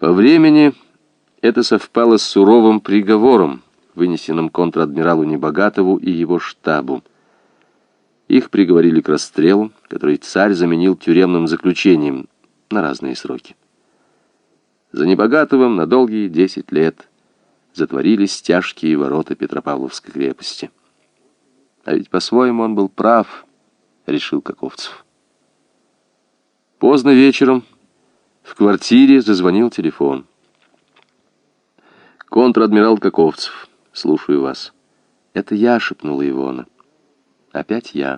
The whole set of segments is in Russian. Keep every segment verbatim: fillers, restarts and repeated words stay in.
По времени это совпало с суровым приговором, вынесенным контр-адмиралу Небогатову и его штабу. Их приговорили к расстрелу, который царь заменил тюремным заключением на разные сроки. За Небогатовым на долгие десять лет затворились тяжкие ворота Петропавловской крепости. А ведь по-своему он был прав, решил Каковцев. Поздно вечером в квартире зазвонил телефон. «Контр-адмирал Каковцев, слушаю вас». «Это я», — шепнула Ивона. «Опять я».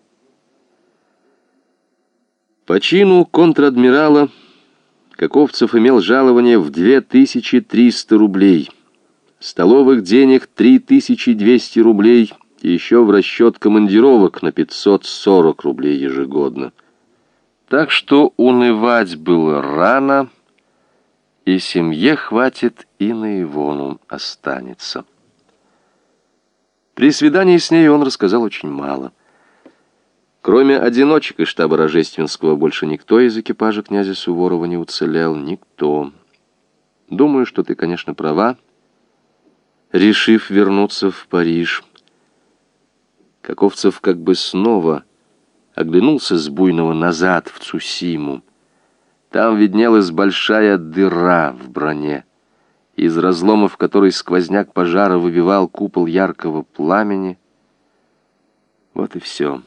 По чину контр-адмирала Каковцев имел жалование в две тысячи триста рублей, столовых денег три тысячи двести рублей и еще в расчет командировок на пятьсот сорок рублей ежегодно. Так что унывать было рано, и семье хватит, и на Ивону останется. При свидании с ней он рассказал очень мало. Кроме одиночек из штаба Рожественского, больше никто из экипажа князя Суворова не уцелел. Никто. Думаю, что ты, конечно, права, решив вернуться в Париж. Каковцев как бы снова оглянулся с Буйного назад в Цусиму. Там виднелась большая дыра в броне, из разломов которой сквозняк пожара выбивал купол яркого пламени. Вот и все.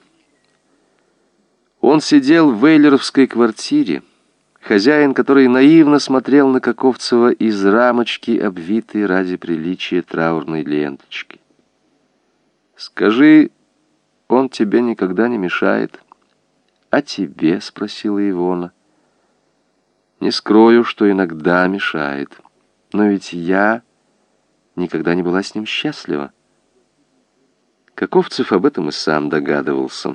Он сидел в вейлеровской квартире, хозяин, который наивно смотрел на Каковцева из рамочки, обвитой ради приличия траурной ленточки. «Скажи, он тебе никогда не мешает?» «А тебе?» — спросила Ивона. «Не скрою, что иногда мешает. Но ведь я никогда не была с ним счастлива». Каковцев об этом и сам догадывался.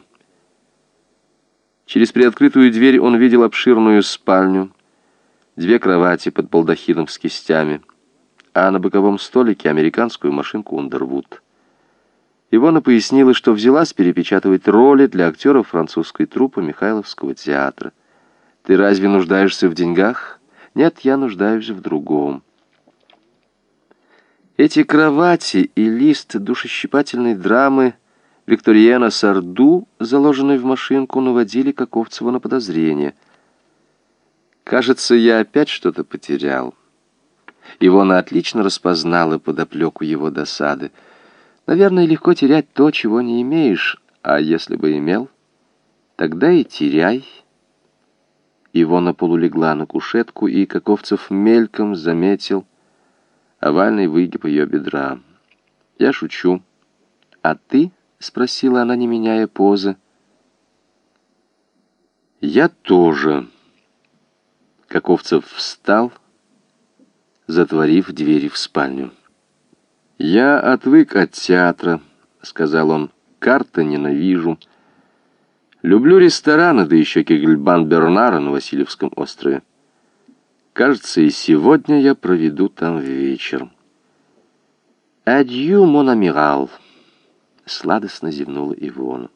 Через приоткрытую дверь он видел обширную спальню, две кровати под балдахином с кистями, а на боковом столике американскую машинку Ундервуд. Ивона пояснила, что взялась перепечатывать роли для актеров французской труппы Михайловского театра. «Ты разве нуждаешься в деньгах?» «Нет, я нуждаюсь в другом». Эти кровати и лист душещипательной драмы Викториена Сарду, заложенной в машинку, наводили Каковцева на подозрение. «Кажется, я опять что-то потерял». Ивона отлично распознала подоплеку его досады. «Наверное, легко терять то, чего не имеешь, а если бы имел, тогда и теряй». Ивона полулегла на кушетку, и Каковцев мельком заметил овальный выгиб ее бедра. «Я шучу. А ты?» — спросила она, не меняя позы. «Я тоже». Каковцев встал, затворив двери в спальню. «Я отвык от театра», — сказал он. «Карты ненавижу. Люблю рестораны, да еще Кегельбан Бернара на Васильевском острове. Кажется, и сегодня я проведу там вечер». «Адью, мон амирал», — сладостно зевнула Ивона.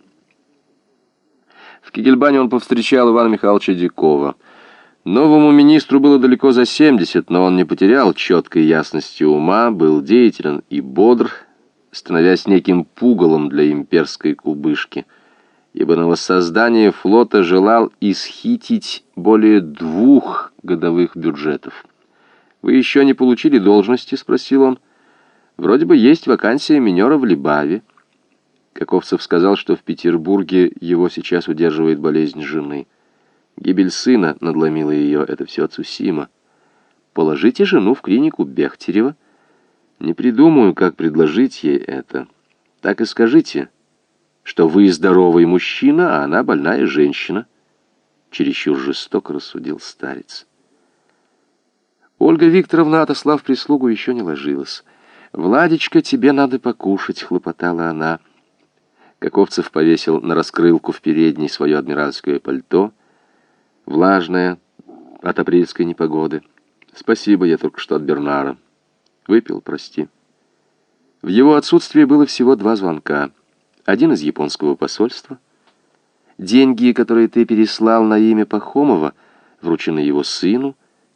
В Кегельбане он повстречал Ивана Михайловича Дикова. Новому министру было далеко за семьдесят, но он не потерял четкой ясности ума, был деятелен и бодр, становясь неким пугалом для имперской кубышки, ибо на воссоздание флота желал исхитить более двух годовых бюджетов. «Вы еще не получили должности?» — спросил он. «Вроде бы есть вакансия минера в Либаве». Каковцев сказал, что в Петербурге его сейчас удерживает болезнь жены. Гибель сына надломила ее, это все Цусима. «Положите жену в клинику Бехтерева». «Не придумаю, как предложить ей это. Так и скажите, что вы здоровый мужчина, а она больная женщина». Чересчур жестоко рассудил старец. Ольга Викторовна, отослав прислугу, еще не ложилась. «Владечка, тебе надо покушать», — хлопотала она. Каковцев повесил на раскрылку в передней свое адмиральское пальто, влажное от апрельской непогоды. «Спасибо, я только что от Бернара. Выпил, прости». В его отсутствие было всего два звонка. Один из японского посольства. Деньги, которые ты переслал на имя Пахомова, вручены его сыну,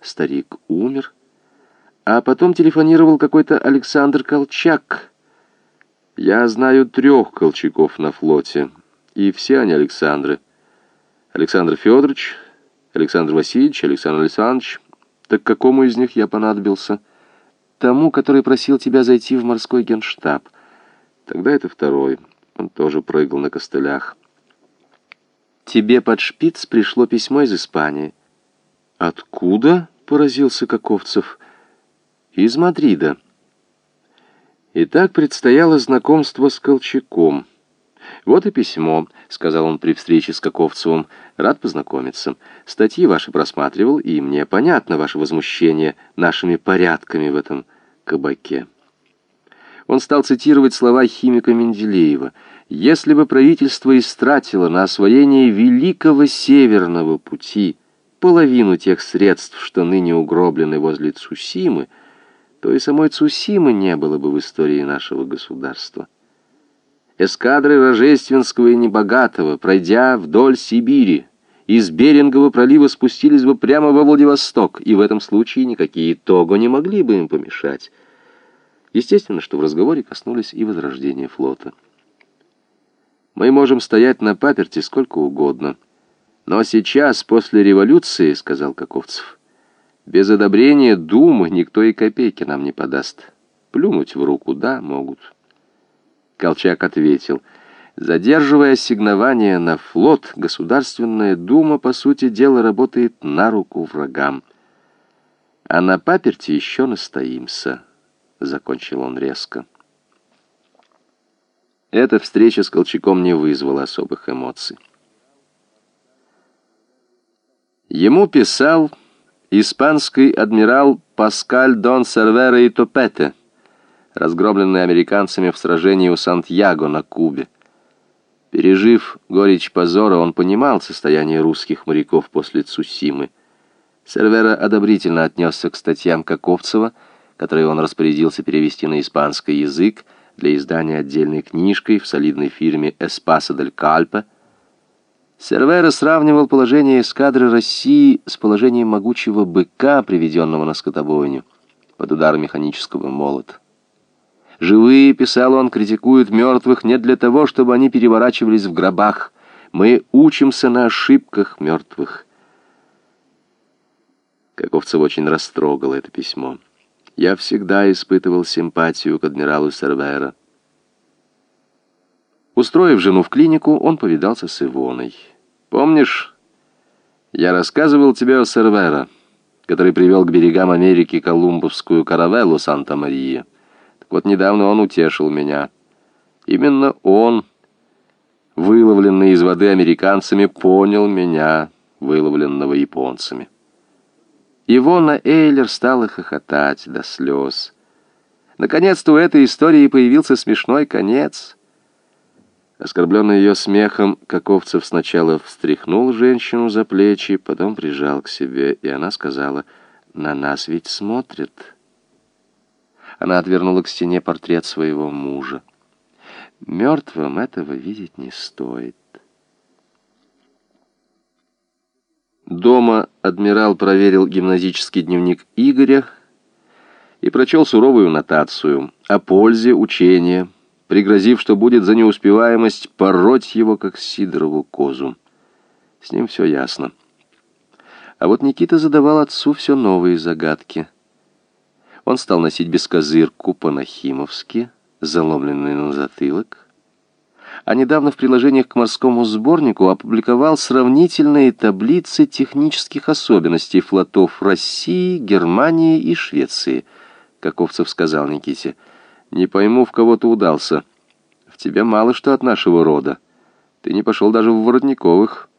Старик умер. А потом телефонировал какой-то Александр Колчак. Я знаю трех Колчаков на флоте, и все они Александры. Александр Федорович, Александр Васильевич, Александр Александрович. Так какому из них я понадобился? Тому, который просил тебя зайти в морской генштаб. Тогда это второй. Он тоже прыгал на костылях. Тебе под шпиц пришло письмо из Испании. Откуда? Поразился Каковцев. Из Мадрида. Итак, предстояло знакомство с Колчаком. «Вот и письмо», — сказал он при встрече с Каковцевым. «Рад познакомиться. Статьи ваши просматривал, и мне понятно ваше возмущение нашими порядками в этом кабаке». Он стал цитировать слова химика Менделеева. «Если бы правительство истратило на освоение Великого Северного пути половину тех средств, что ныне угроблены возле Цусимы, то и самой Цусимы не было бы в истории нашего государства. Эскадры Рожественского и Небогатого, пройдя вдоль Сибири, из Берингового пролива спустились бы прямо во Владивосток, и в этом случае никакие того не могли бы им помешать». Естественно, что в разговоре коснулись и возрождения флота. «Мы можем стоять на паперти сколько угодно, но сейчас, после революции, — сказал Каковцев, — без одобрения Думы никто и копейки нам не подаст. Плюнуть в руку, да, могут». Колчак ответил: «Задерживая ассигнования на флот, Государственная Дума, по сути дела, работает на руку врагам. А на паперти еще настоимся», — закончил он резко. Эта встреча с Колчаком не вызвала особых эмоций. Ему писал испанский адмирал Паскаль дон Сервера и Топете, разгромленный американцами в сражении у Сантьяго на Кубе. Пережив горечь позора, он понимал состояние русских моряков после Цусимы. Сервера одобрительно отнесся к статьям Каковцева, которые он распорядился перевести на испанский язык для издания отдельной книжкой в солидной фирме «Эспаса дель Кальпе». Сервера сравнивал положение эскадры России с положением могучего быка, приведенного на скотобойню под удар механического молота. «Живые, — писал он, — критикуют мертвых не для того, чтобы они переворачивались в гробах. Мы учимся на ошибках мертвых». Каковцев очень растрогало это письмо. «Я всегда испытывал симпатию к адмиралу Сервера». Устроив жену в клинику, он повидался с Ивоной. «Помнишь, я рассказывал тебе о Сервера, который привел к берегам Америки колумбовскую каравеллу Санта-Мария? Так вот, недавно он утешил меня. Именно он, выловленный из воды американцами, понял меня, выловленного японцами». Ивона Эйлер стала хохотать до слез. Наконец-то у этой истории появился смешной конец. Оскорбленный ее смехом, Каковцев сначала встряхнул женщину за плечи, потом прижал к себе, и она сказала: «На нас ведь смотрят». Она отвернула к стене портрет своего мужа. «Мертвым этого видеть не стоит». Дома адмирал проверил гимназический дневник Игоря и прочел суровую нотацию о пользе учения, пригрозив, что будет за неуспеваемость пороть его, как сидорову козу. С ним все ясно. А вот Никита задавал отцу все новые загадки. Он стал носить бескозырку по-нахимовски, заломленную на затылок, а недавно в приложениях к морскому сборнику опубликовал сравнительные таблицы технических особенностей флотов России, Германии и Швеции. Каковцев сказал Никите: «Не пойму, в кого ты удался. В тебе мало что от нашего рода. Ты не пошел даже в Воротниковых».